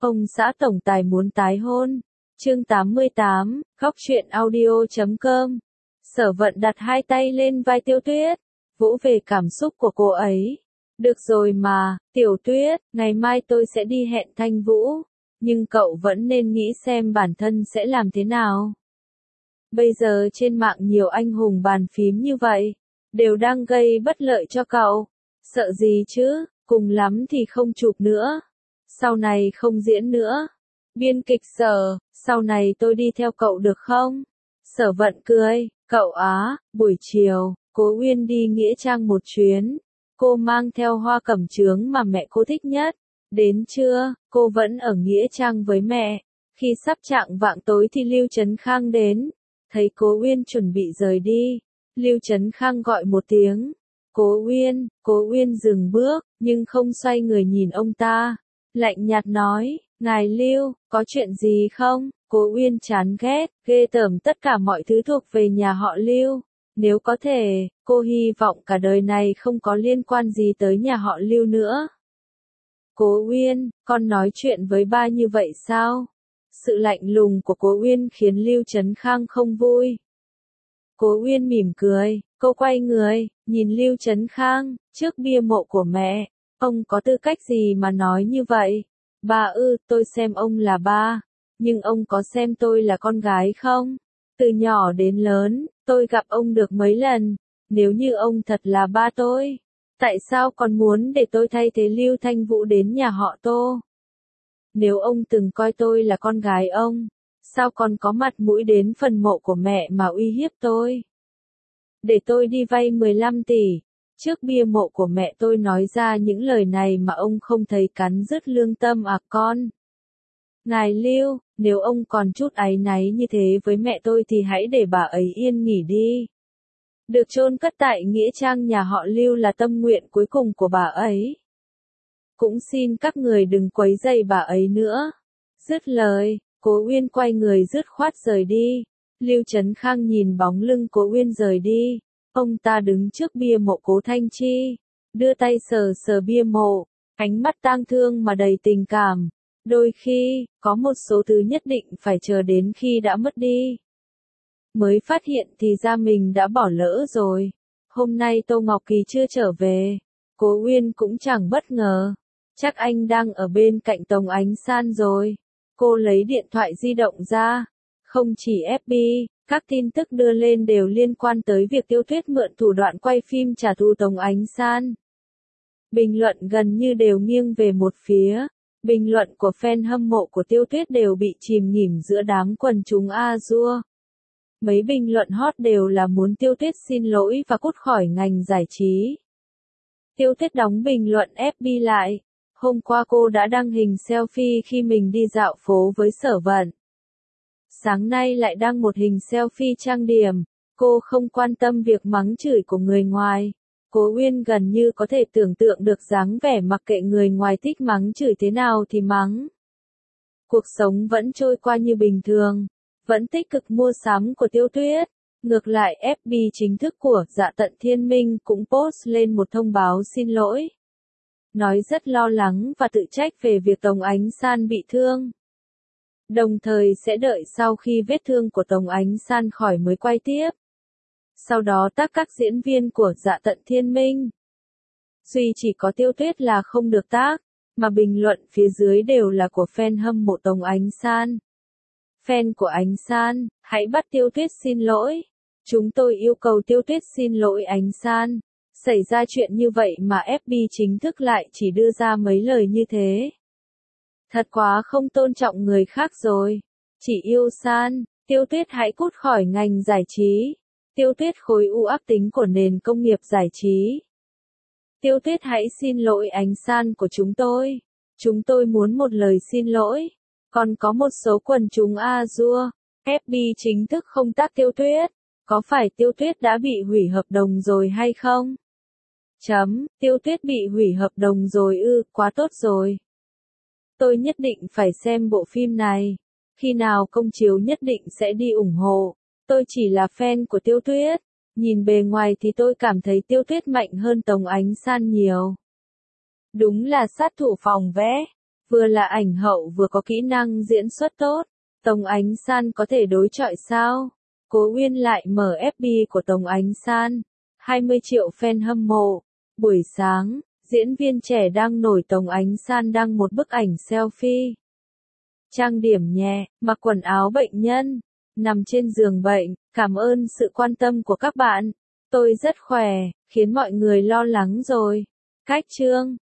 Ông xã tổng tài muốn tái hôn. Chương 88, Góc truyện audio.com. Sở Vận đặt hai tay lên vai Tiêu Tuyết, vỗ về cảm xúc của cô ấy. Được rồi mà, Tiểu Tuyết, ngày mai tôi sẽ đi hẹn Thanh Vũ, nhưng cậu vẫn nên nghĩ xem bản thân sẽ làm thế nào. Bây giờ trên mạng nhiều anh hùng bàn phím như vậy, đều đang gây bất lợi cho cậu. Sợ gì chứ, cùng lắm thì không chụp nữa. Sau này không diễn nữa. Biên kịch Sở, sau này tôi đi theo cậu được không? Sở Vận cười, cậu á, buổi chiều, Cố Uyên đi Nghĩa Trang một chuyến. Cô mang theo hoa cẩm chướng mà mẹ cô thích nhất. Đến trưa, cô vẫn ở Nghĩa Trang với mẹ. Khi sắp chạng vạng tối thì Lưu Trấn Khang đến. Thấy Cố Uyên chuẩn bị rời đi, Lưu Trấn Khang gọi một tiếng. Cố Uyên dừng bước, nhưng không xoay người nhìn ông ta. Lạnh nhạt nói, ngài Lưu, có chuyện gì không? Cố Uyên chán ghét, ghê tởm tất cả mọi thứ thuộc về nhà họ Lưu. Nếu có thể, cô hy vọng cả đời này không có liên quan gì tới nhà họ Lưu nữa. Cố Uyên, con nói chuyện với ba như vậy sao? Sự lạnh lùng của Cố Uyên khiến Lưu Trấn Khang không vui. Cố Uyên mỉm cười, cô quay người, nhìn Lưu Trấn Khang, trước bia mộ của mẹ. Ông có tư cách gì mà nói như vậy? Ba tôi xem ông là ba, nhưng ông có xem tôi là con gái không? Từ nhỏ đến lớn, tôi gặp ông được mấy lần. Nếu như ông thật là ba tôi, tại sao còn muốn để tôi thay thế Lưu Thanh Vũ đến nhà họ Tô? Nếu ông từng coi tôi là con gái ông, sao còn có mặt mũi đến phần mộ của mẹ mà uy hiếp tôi? Để tôi đi vay 15 tỷ. Trước bia mộ của mẹ tôi nói ra những lời này mà ông không thấy cắn rứt lương tâm à con? Ngài Lưu, nếu ông còn chút áy náy như thế với mẹ tôi thì hãy để bà ấy yên nghỉ đi. Được chôn cất tại Nghĩa Trang nhà họ Lưu là tâm nguyện cuối cùng của bà ấy. Cũng xin các người đừng quấy rầy bà ấy nữa. Dứt lời, Cố Uyên quay người dứt khoát rời đi. Lưu Trấn Khang nhìn bóng lưng Cố Uyên rời đi. Ông ta đứng trước bia mộ Cố Thanh Chi, đưa tay sờ sờ bia mộ, ánh mắt tang thương mà đầy tình cảm. Đôi khi, có một số thứ nhất định phải chờ đến khi đã mất đi, mới phát hiện thì ra mình đã bỏ lỡ rồi. Hôm nay Tô Ngọc Kỳ chưa trở về, Cố Uyên cũng chẳng bất ngờ. Chắc anh đang ở bên cạnh Tống Ánh San rồi. Cô lấy điện thoại di động ra. Không chỉ FB, các tin tức đưa lên đều liên quan tới việc Tiêu Tuyết mượn thủ đoạn quay phim trả thù Tống Ánh San. Bình luận gần như đều nghiêng về một phía. Bình luận của fan hâm mộ của Tiêu Tuyết đều bị chìm nghỉm giữa đám quần chúng A-dua. Mấy bình luận hot đều là muốn Tiêu Tuyết xin lỗi và cút khỏi ngành giải trí. Tiêu Tuyết đóng bình luận FB lại. Hôm qua cô đã đăng hình selfie khi mình đi dạo phố với Sở Vận. Sáng nay lại đăng một hình selfie trang điểm. Cô không quan tâm việc mắng chửi của người ngoài. Cố Uyên gần như có thể tưởng tượng được dáng vẻ mặc kệ người ngoài thích mắng chửi thế nào thì mắng. Cuộc sống vẫn trôi qua như bình thường. Vẫn tích cực mua sắm của Tiêu Tuyết. Ngược lại FB chính thức của Dạ Tận Thiên Minh cũng post lên một thông báo xin lỗi. Nói rất lo lắng và tự trách về việc Tống Ánh San bị thương. Đồng thời sẽ đợi sau khi vết thương của Tống Ánh San khỏi mới quay tiếp. Sau đó tag các diễn viên của Dạ Tận Thiên Minh. Duy chỉ có Tiêu Tuyết là không được tag, mà bình luận phía dưới đều là của fan hâm mộ Tống Ánh San. Fan của Ánh San, hãy bắt Tiêu Tuyết xin lỗi. Chúng tôi yêu cầu Tiêu Tuyết xin lỗi Ánh San. Xảy ra chuyện như vậy mà FB chính thức lại chỉ đưa ra mấy lời như thế. Thật quá không tôn trọng người khác rồi. Chỉ yêu San, Tiêu Tuyết hãy cút khỏi ngành giải trí. Tiêu Tuyết khối u ác tính của nền công nghiệp giải trí. Tiêu Tuyết hãy xin lỗi Ánh San của chúng tôi. Chúng tôi muốn một lời xin lỗi. Còn có một số quần chúng A-dua, FB chính thức không tag Tiêu Tuyết. Có phải Tiêu Tuyết đã bị hủy hợp đồng rồi hay không? Tiêu Tuyết bị hủy hợp đồng rồi quá tốt rồi. Tôi nhất định phải xem bộ phim này. Khi nào công chiếu nhất định sẽ đi ủng hộ. Tôi chỉ là fan của Tiêu Tuyết. Nhìn bề ngoài thì tôi cảm thấy Tiêu Tuyết mạnh hơn Tống Ánh San nhiều. Đúng là sát thủ phòng vé. Vừa là ảnh hậu vừa có kỹ năng diễn xuất tốt. Tống Ánh San có thể đối chọi sao? Cố Uyên lại mở FB của Tống Ánh San. 20 triệu fan hâm mộ. Buổi sáng, diễn viên trẻ đang nổi Tống Ánh San đăng một bức ảnh selfie. Trang điểm nhẹ, mặc quần áo bệnh nhân, nằm trên giường bệnh, cảm ơn sự quan tâm của các bạn. Tôi rất khỏe, khiến mọi người lo lắng rồi. Cách chương